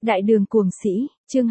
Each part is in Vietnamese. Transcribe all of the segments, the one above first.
Đại đường cuồng sĩ, chương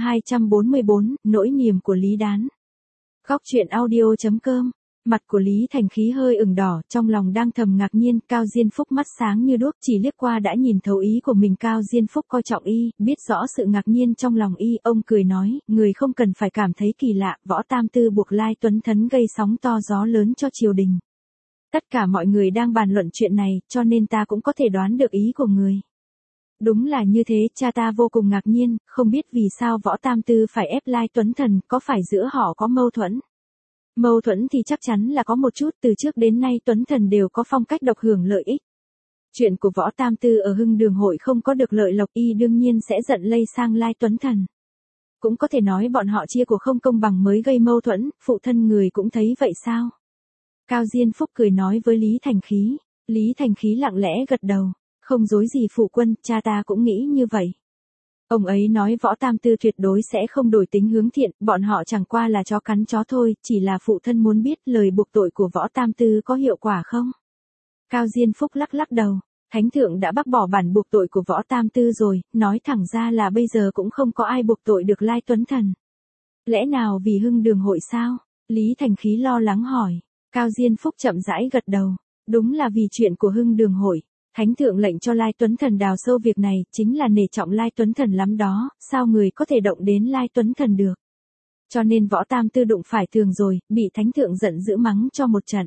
244, nỗi niềm của Lý Đán. Góc truyện audio.com. Mặt của Lý Thành Khí hơi ửng đỏ, trong lòng đang thầm ngạc nhiên. Cao Diên Phúc mắt sáng như đuốc, chỉ liếc qua đã nhìn thấu ý của mình. Cao Diên Phúc coi trọng y, biết rõ sự ngạc nhiên trong lòng y, ông cười nói, người không cần phải cảm thấy kỳ lạ. Võ Tam Tư buộc Lai Tuấn Thấn gây sóng to gió lớn cho triều đình. Tất cả mọi người đang bàn luận chuyện này, cho nên ta cũng có thể đoán được ý của người. Đúng là như thế, cha ta vô cùng ngạc nhiên, không biết vì sao Võ Tam Tư phải ép Lai Tuấn Thần, có phải giữa họ có mâu thuẫn? Mâu thuẫn thì chắc chắn là có một chút, từ trước đến nay Tuấn Thần đều có phong cách độc hưởng lợi ích. Chuyện của Võ Tam Tư ở Hưng Đường hội không có được lợi lộc, y đương nhiên sẽ giận lây sang Lai Tuấn Thần. Cũng có thể nói bọn họ chia của không công bằng mới gây mâu thuẫn, phụ thân người cũng thấy vậy sao? Cao Diên Phúc cười nói với Lý Thành Khí. Lý Thành Khí lặng lẽ gật đầu. Không dối gì phụ quân, cha ta cũng nghĩ như vậy. Ông ấy nói Võ Tam Tư tuyệt đối sẽ không đổi tính hướng thiện, bọn họ chẳng qua là chó cắn chó thôi, chỉ là phụ thân muốn biết lời buộc tội của Võ Tam Tư có hiệu quả không? Cao Diên Phúc lắc lắc đầu, Thánh thượng đã bác bỏ bản buộc tội của Võ Tam Tư rồi, nói thẳng ra là bây giờ cũng không có ai buộc tội được Lai Tuấn Thần. Lẽ nào vì Hưng Đường hội sao? Lý Thành Khí lo lắng hỏi. Cao Diên Phúc chậm rãi gật đầu, đúng là vì chuyện của Hưng Đường hội. Thánh thượng lệnh cho Lai Tuấn Thần đào sâu việc này, chính là nể trọng Lai Tuấn Thần lắm đó, sao người có thể động đến Lai Tuấn Thần được. Cho nên Võ Tam Tư đụng phải thường rồi, bị Thánh thượng giận dữ mắng cho một trận.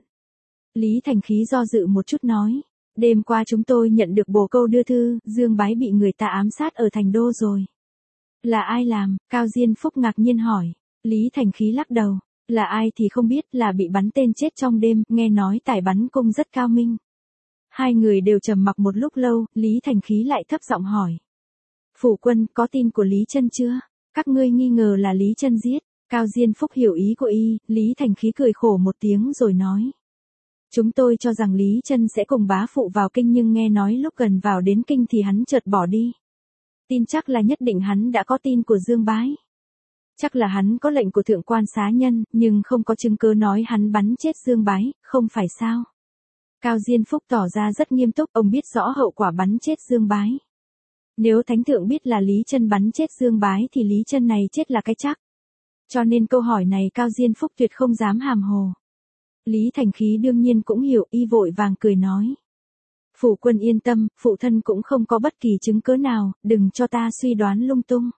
Lý Thành Khí do dự một chút nói, đêm qua chúng tôi nhận được bồ câu đưa thư, Dương Bái bị người ta ám sát ở thành đô rồi. Là ai làm? Cao Diên Phúc ngạc nhiên hỏi. Lý Thành Khí lắc đầu, là ai thì không biết, là bị bắn tên chết trong đêm, nghe nói tài bắn cung rất cao minh. Hai người đều trầm mặc một lúc lâu, Lý Thành Khí lại thấp giọng hỏi. Phủ quân, có tin của Lý Chân chưa? Các ngươi nghi ngờ là Lý Chân giết. Cao Diên Phúc hiểu ý của y, Lý Thành Khí cười khổ một tiếng rồi nói. Chúng tôi cho rằng Lý Chân sẽ cùng bá phụ vào kinh, nhưng nghe nói lúc gần vào đến kinh thì hắn chợt bỏ đi. Tin chắc là nhất định hắn đã có tin của Dương Bái. Chắc là hắn có lệnh của thượng quan xá nhân, nhưng không có chứng cứ nói hắn bắn chết Dương Bái, không phải sao? Cao Diên Phúc tỏ ra rất nghiêm túc, ông biết rõ hậu quả bắn chết Dương Bái. Nếu Thánh thượng biết là Lý Chân bắn chết Dương Bái thì Lý Chân này chết là cái chắc. Cho nên câu hỏi này Cao Diên Phúc tuyệt không dám hàm hồ. Lý Thành Khí đương nhiên cũng hiểu, y vội vàng cười nói. Phủ quân yên tâm, phụ thân cũng không có bất kỳ chứng cứ nào, đừng cho ta suy đoán lung tung.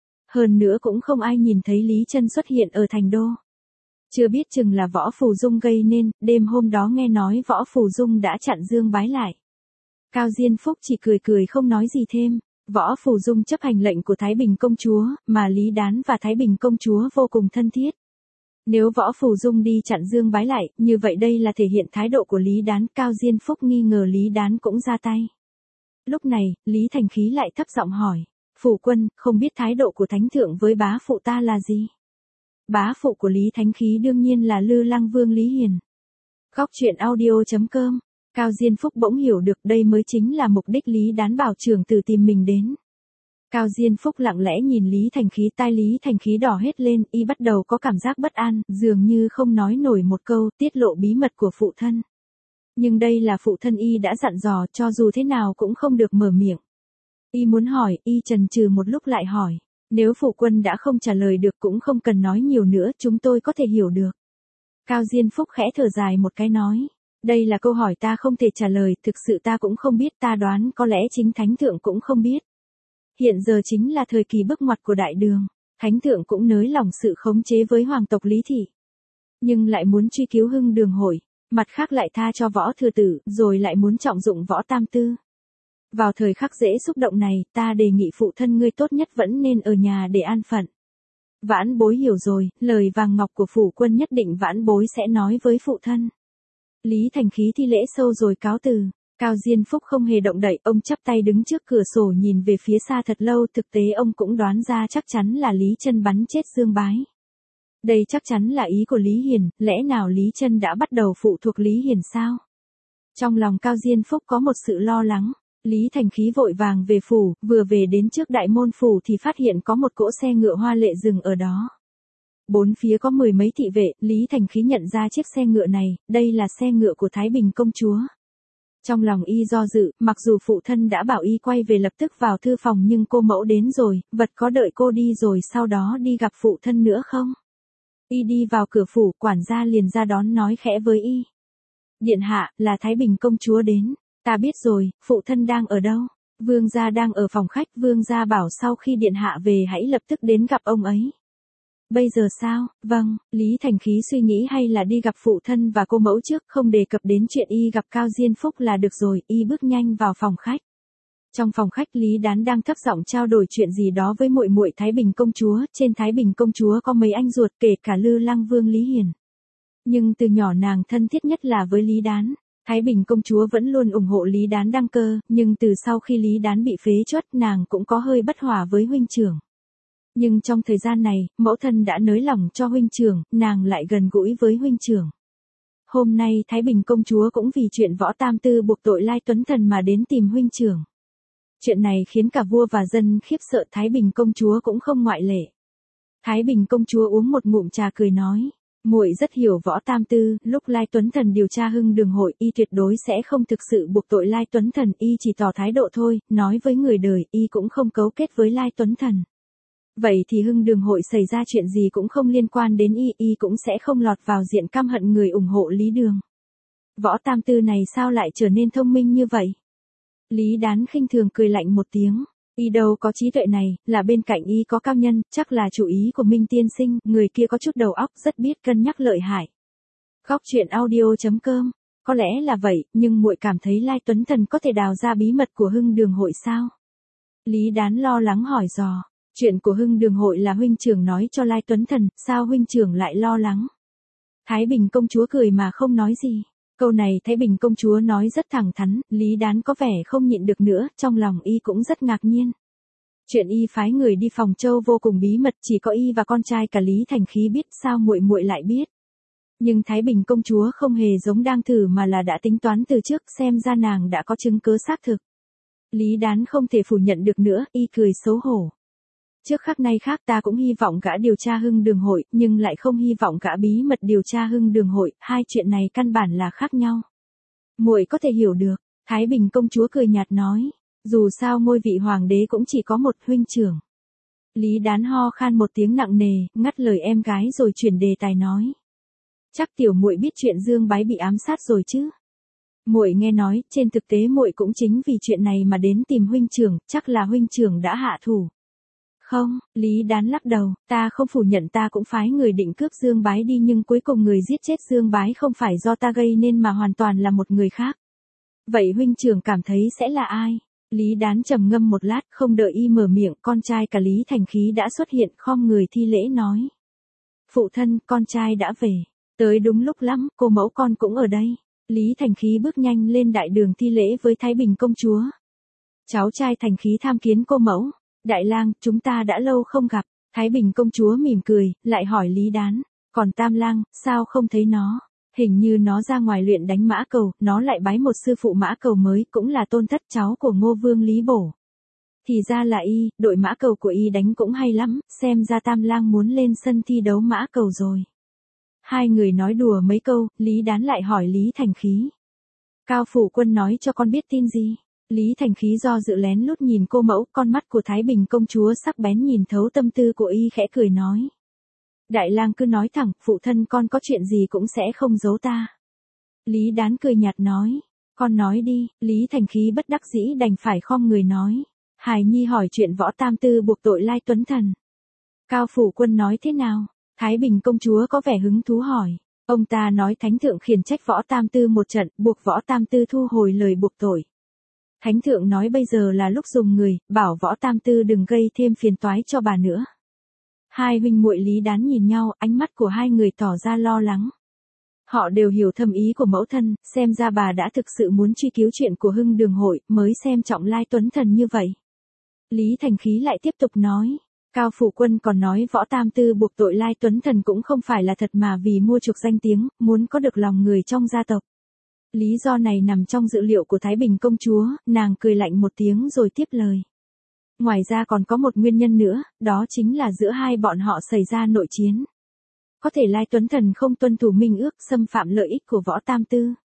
Hơn nữa cũng không ai nhìn thấy Lý Chân xuất hiện ở thành đô. Chưa biết chừng là Võ Phù Dung gây nên, đêm hôm đó nghe nói Võ Phù Dung đã chặn Dương Bái lại. Cao Diên Phúc chỉ cười cười không nói gì thêm. Võ Phù Dung chấp hành lệnh của Thái Bình công chúa, mà Lý Đán và Thái Bình công chúa vô cùng thân thiết. Nếu Võ Phù Dung đi chặn Dương Bái lại, như vậy đây là thể hiện thái độ của Lý Đán. Cao Diên Phúc nghi ngờ Lý Đán cũng ra tay. Lúc này, Lý Thành Khí lại thấp giọng hỏi. Phủ quân, không biết thái độ của Thánh thượng với bá phụ ta là gì? Bá phụ của Lý Thánh Khí đương nhiên là Lư Lăng Vương Lý Hiền. Góc truyện audio.com. Cao Diên Phúc bỗng hiểu được đây mới chính là mục đích Lý Đán bảo trưởng tử tìm mình đến. Cao Diên Phúc lặng lẽ nhìn Lý Thành Khí, tai Lý Thành Khí đỏ hết lên, y bắt đầu có cảm giác bất an, dường như không nói nổi một câu, tiết lộ bí mật của phụ thân. Nhưng đây là phụ thân y đã dặn dò, cho dù thế nào cũng không được mở miệng. Y muốn hỏi, y chần chừ một lúc lại hỏi. Nếu phụ quân đã không trả lời được cũng không cần nói nhiều nữa, chúng tôi có thể hiểu được. Cao Diên Phúc khẽ thở dài một cái nói. Đây là câu hỏi ta không thể trả lời, thực sự ta cũng không biết, ta đoán có lẽ chính Thánh thượng cũng không biết. Hiện giờ chính là thời kỳ bước ngoặt của đại đường. Thánh thượng cũng nới lỏng sự khống chế với hoàng tộc Lý Thị. Nhưng lại muốn truy cứu Hưng Đường hội, mặt khác lại tha cho Võ Thừa Tử, rồi lại muốn trọng dụng Võ Tam Tư. Vào thời khắc dễ xúc động này, ta đề nghị phụ thân ngươi tốt nhất vẫn nên ở nhà để an phận. Vãn bối hiểu rồi, lời vàng ngọc của phủ quân nhất định vãn bối sẽ nói với phụ thân. Lý Thành Khí thi lễ sâu rồi cáo từ. Cao Diên Phúc không hề động đậy, ông chắp tay đứng trước cửa sổ nhìn về phía xa thật lâu, thực tế ông cũng đoán ra chắc chắn là Lý Chân bắn chết Dương Bái. Đây chắc chắn là ý của Lý Hiền, lẽ nào Lý Chân đã bắt đầu phụ thuộc Lý Hiền sao? Trong lòng Cao Diên Phúc có một sự lo lắng. Lý Thành Khí vội vàng về phủ, vừa về đến trước đại môn phủ thì phát hiện có một cỗ xe ngựa hoa lệ dừng ở đó. Bốn phía có mười mấy thị vệ, Lý Thành Khí nhận ra chiếc xe ngựa này, đây là xe ngựa của Thái Bình công chúa. Trong lòng y do dự, mặc dù phụ thân đã bảo y quay về lập tức vào thư phòng nhưng cô mẫu đến rồi, vật có đợi cô đi rồi sau đó đi gặp phụ thân nữa không? Y đi vào cửa phủ, quản gia liền ra đón nói khẽ với y. Điện hạ, là Thái Bình công chúa đến. Ta biết rồi, phụ thân đang ở đâu? Vương gia đang ở phòng khách, vương gia bảo sau khi điện hạ về hãy lập tức đến gặp ông ấy. Bây giờ sao? Vâng, Lý Thành Khí suy nghĩ hay là đi gặp phụ thân và cô mẫu trước, không đề cập đến chuyện y gặp Cao Diên Phúc là được rồi, y bước nhanh vào phòng khách. Trong phòng khách Lý Đán đang thấp giọng trao đổi chuyện gì đó với muội muội Thái Bình công chúa, trên Thái Bình công chúa có mấy anh ruột kể cả Lư Lăng Vương Lý Hiền. Nhưng từ nhỏ nàng thân thiết nhất là với Lý Đán. Thái Bình công chúa vẫn luôn ủng hộ Lý Đán đăng cơ, nhưng từ sau khi Lý Đán bị phế truất nàng cũng có hơi bất hòa với huynh trưởng. Nhưng trong thời gian này, mẫu thân đã nới lòng cho huynh trưởng, nàng lại gần gũi với huynh trưởng. Hôm nay Thái Bình công chúa cũng vì chuyện Võ Tam Tư buộc tội Lai Tuấn Thần mà đến tìm huynh trưởng. Chuyện này khiến cả vua và dân khiếp sợ, Thái Bình công chúa cũng không ngoại lệ. Thái Bình công chúa uống một ngụm trà cười nói. Muội rất hiểu Võ Tam Tư, lúc Lai Tuấn Thần điều tra Hưng Đường hội, y tuyệt đối sẽ không thực sự buộc tội Lai Tuấn Thần, y chỉ tỏ thái độ thôi, nói với người đời, y cũng không cấu kết với Lai Tuấn Thần. Vậy thì Hưng Đường hội xảy ra chuyện gì cũng không liên quan đến y cũng sẽ không lọt vào diện căm hận người ủng hộ Lý Đường. Võ Tam Tư này sao lại trở nên thông minh như vậy? Lý Đán khinh thường cười lạnh một tiếng. Y đâu có trí tuệ này, là bên cạnh y có cao nhân, chắc là chủ ý của Minh tiên sinh, người kia có chút đầu óc, rất biết cân nhắc lợi hại. Góc truyện audio.com. Có lẽ là vậy, nhưng muội cảm thấy Lai Tuấn Thần có thể đào ra bí mật của Hưng Đường hội sao? Lý Đán lo lắng hỏi dò. Chuyện của Hưng Đường hội là huynh trưởng nói cho Lai Tuấn Thần, sao huynh trưởng lại lo lắng? Thái Bình công chúa cười mà không nói gì. Câu này Thái Bình công chúa nói rất thẳng thắn, Lý Đán có vẻ không nhịn được nữa, trong lòng y cũng rất ngạc nhiên. Chuyện y phái người đi Phòng Châu vô cùng bí mật, chỉ có y và con trai cả Lý Thành Khí biết, sao muội muội lại biết? Nhưng Thái Bình công chúa không hề giống đang thử mà là đã tính toán từ trước, xem ra nàng đã có chứng cứ xác thực. Lý Đán không thể phủ nhận được nữa, y cười xấu hổ. Trước khác nay khác, ta cũng hy vọng gã điều tra Hưng Đường hội, nhưng lại không hy vọng gã bí mật điều tra Hưng Đường hội, hai chuyện này căn bản là khác nhau. Muội có thể hiểu được, Thái Bình công chúa cười nhạt nói, dù sao ngôi vị hoàng đế cũng chỉ có một huynh trưởng. Lý Đán ho khan một tiếng nặng nề, ngắt lời em gái rồi chuyển đề tài nói. Chắc tiểu muội biết chuyện Dương Bái bị ám sát rồi chứ? Muội nghe nói, trên thực tế muội cũng chính vì chuyện này mà đến tìm huynh trưởng, chắc là huynh trưởng đã hạ thủ. Không, Lý Đán lắc đầu, ta không phủ nhận ta cũng phái người định cướp Dương Bái đi nhưng cuối cùng người giết chết Dương Bái không phải do ta gây nên mà hoàn toàn là một người khác. Vậy huynh trưởng cảm thấy sẽ là ai? Lý Đán trầm ngâm một lát, không đợi y mở miệng, con trai cả Lý Thành Khí đã xuất hiện, khom người thi lễ nói. Phụ thân, con trai đã về. Tới đúng lúc lắm, cô mẫu con cũng ở đây. Lý Thành Khí bước nhanh lên đại đường thi lễ với Thái Bình công chúa. Cháu trai Thành Khí tham kiến cô mẫu. Đại lang, chúng ta đã lâu không gặp. Thái Bình công chúa mỉm cười, lại hỏi Lý Đán. Còn Tam lang, sao không thấy nó? Hình như nó ra ngoài luyện đánh mã cầu, nó lại bái một sư phụ mã cầu mới, cũng là tôn thất cháu của Ngô Vương Lý Bổ. Thì ra là y, đội mã cầu của y đánh cũng hay lắm, xem ra Tam lang muốn lên sân thi đấu mã cầu rồi. Hai người nói đùa mấy câu, Lý Đán lại hỏi Lý Thành Khí. Cao phủ quân nói cho con biết tin gì? Lý Thành Khí do dự lén lút nhìn cô mẫu, con mắt của Thái Bình công chúa sắc bén nhìn thấu tâm tư của y khẽ cười nói. Đại lang cứ nói thẳng, phụ thân con có chuyện gì cũng sẽ không giấu ta. Lý Đán cười nhạt nói. Con nói đi, Lý Thành Khí bất đắc dĩ đành phải khom người nói. Hài nhi hỏi chuyện Võ Tam Tư buộc tội Lai Tuấn Thần. Cao phủ quân nói thế nào? Thái Bình công chúa có vẻ hứng thú hỏi. Ông ta nói Thánh thượng khiển trách Võ Tam Tư một trận, buộc Võ Tam Tư thu hồi lời buộc tội. Thánh thượng nói bây giờ là lúc dùng người, bảo Võ Tam Tư đừng gây thêm phiền toái cho bà nữa. Hai huynh muội Lý Đán nhìn nhau, ánh mắt của hai người tỏ ra lo lắng. Họ đều hiểu thâm ý của mẫu thân, xem ra bà đã thực sự muốn truy cứu chuyện của Hưng Đường hội, mới xem trọng Lai Tuấn Thần như vậy. Lý Thành Khí lại tiếp tục nói. Cao phủ quân còn nói Võ Tam Tư buộc tội Lai Tuấn Thần cũng không phải là thật mà vì mua chuộc danh tiếng, muốn có được lòng người trong gia tộc. Lý do này nằm trong dự liệu của Thái Bình công chúa, nàng cười lạnh một tiếng rồi tiếp lời. Ngoài ra còn có một nguyên nhân nữa, đó chính là giữa hai bọn họ xảy ra nội chiến. Có thể Lai Tuấn Thần không tuân thủ minh ước, xâm phạm lợi ích của Võ Tam Tư.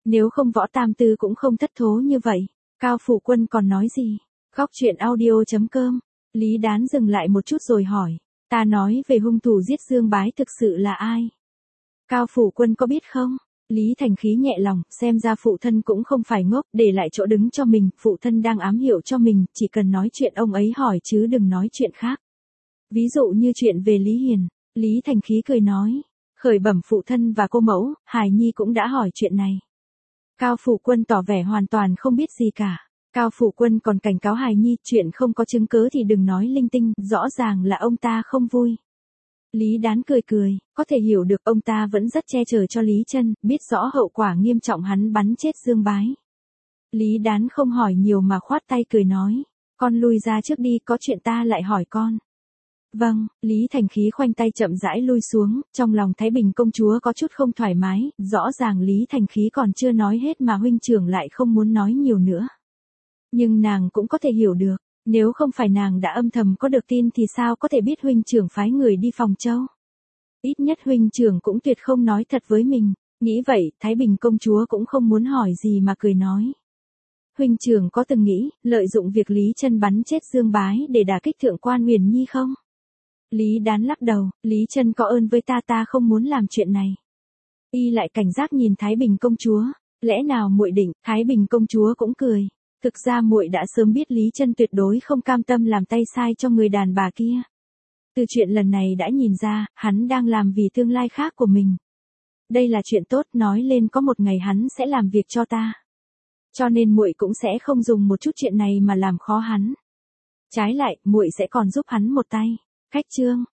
Nếu không Võ Tam Tư cũng không thất thố như vậy. Cao Phủ Quân còn nói gì? Góc chuyện audio.com. Lý Đán dừng lại một chút rồi hỏi. Ta nói về hung thủ giết Dương Bái thực sự là ai? Cao Phủ Quân có biết không? Lý Thành Khí nhẹ lòng, xem ra phụ thân cũng không phải ngốc, để lại chỗ đứng cho mình, phụ thân đang ám hiệu cho mình, chỉ cần nói chuyện ông ấy hỏi chứ đừng nói chuyện khác. Ví dụ như chuyện về Lý Hiền, Lý Thành Khí cười nói, khởi bẩm phụ thân và cô mẫu, Hải Nhi cũng đã hỏi chuyện này. Cao Phủ Quân tỏ vẻ hoàn toàn không biết gì cả. Cao Phủ Quân còn cảnh cáo Hải Nhi, chuyện không có chứng cứ thì đừng nói linh tinh, rõ ràng là ông ta không vui. Lý Đán cười cười, có thể hiểu được ông ta vẫn rất che chở cho Lý Chân, biết rõ hậu quả nghiêm trọng hắn bắn chết Dương Bái. Lý Đán không hỏi nhiều mà khoát tay cười nói, con lui ra trước đi, có chuyện ta lại hỏi con. Vâng, Lý Thành Khí khoanh tay chậm rãi lui xuống, trong lòng Thái Bình công chúa có chút không thoải mái, rõ ràng Lý Thành Khí còn chưa nói hết mà huynh trưởng lại không muốn nói nhiều nữa. Nhưng nàng cũng có thể hiểu được, nếu không phải nàng đã âm thầm có được tin thì sao có thể biết huynh trưởng phái người đi phòng châu. Ít nhất huynh trưởng cũng tuyệt không nói thật với mình, nghĩ vậy Thái Bình công chúa cũng không muốn hỏi gì mà cười nói. Huynh trưởng có từng nghĩ, lợi dụng việc Lý Chân bắn chết Dương Bái để đả kích thượng quan Huyền Nhi không? Lý Đán lắc đầu, Lý Chân có ơn với ta không muốn làm chuyện này. Y lại cảnh giác nhìn Thái Bình công chúa, lẽ nào muội định? Thái Bình công chúa cũng cười. Thực ra muội đã sớm biết Lý Chân tuyệt đối không cam tâm làm tay sai cho người đàn bà kia. Từ chuyện lần này đã nhìn ra, hắn đang làm vì tương lai khác của mình. Đây là chuyện tốt, nói lên có một ngày hắn sẽ làm việc cho ta. Cho nên muội cũng sẽ không dùng một chút chuyện này mà làm khó hắn. Trái lại, muội sẽ còn giúp hắn một tay. Khách chương